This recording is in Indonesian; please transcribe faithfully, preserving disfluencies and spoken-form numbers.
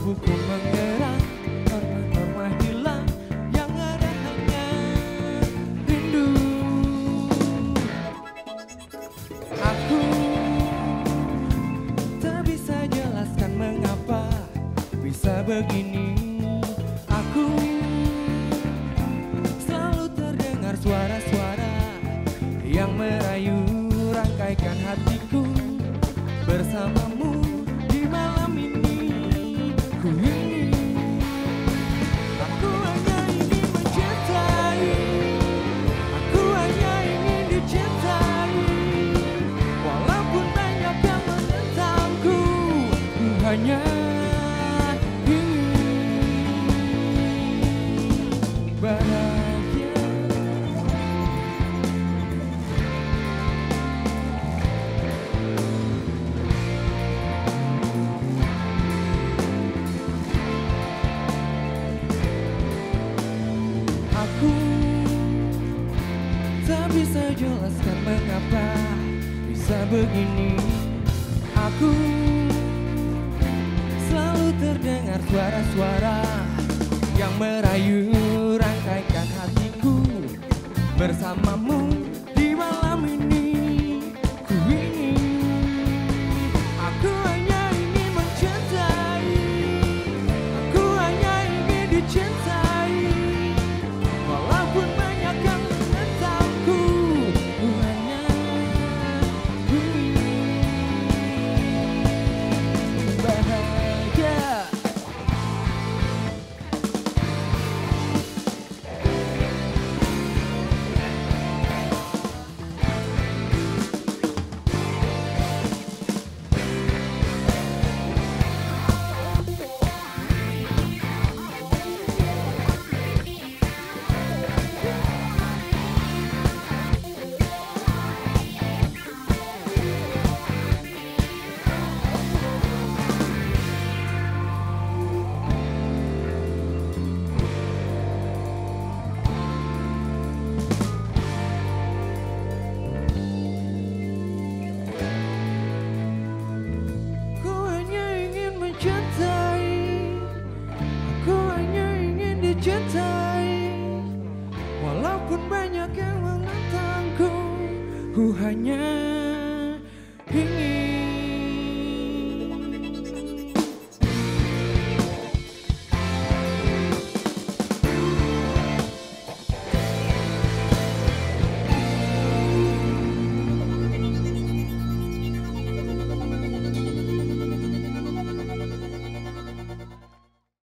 tubuhku mengerang, norma-norma hilang, yang ada hanya rindu. Aku tak bisa jelaskan mengapa bisa begini. Aku selalu terdengar suara-suara yang merayu rangkaikan hatiku. Bersamamu di malam ini, ku ingin, aku hanya ingin mencintai, aku hanya ingin dicintai. Walaupun banyak yang menentangku, ku hanya bahagia. Aku tak bisa jelaskan mengapa bisa begini. Aku selalu terdengar suara-suara yang merayu rangkaikan hatiku. Bersamamu di malam ini, ku ingin, aku hanya ingin mencintai, aku hanya ingin dicintai. Walaupun banyak yang menentangku, ku hanya ingin bahagia. Cintai, walaupun banyak yang menentangku, ku hanya ingin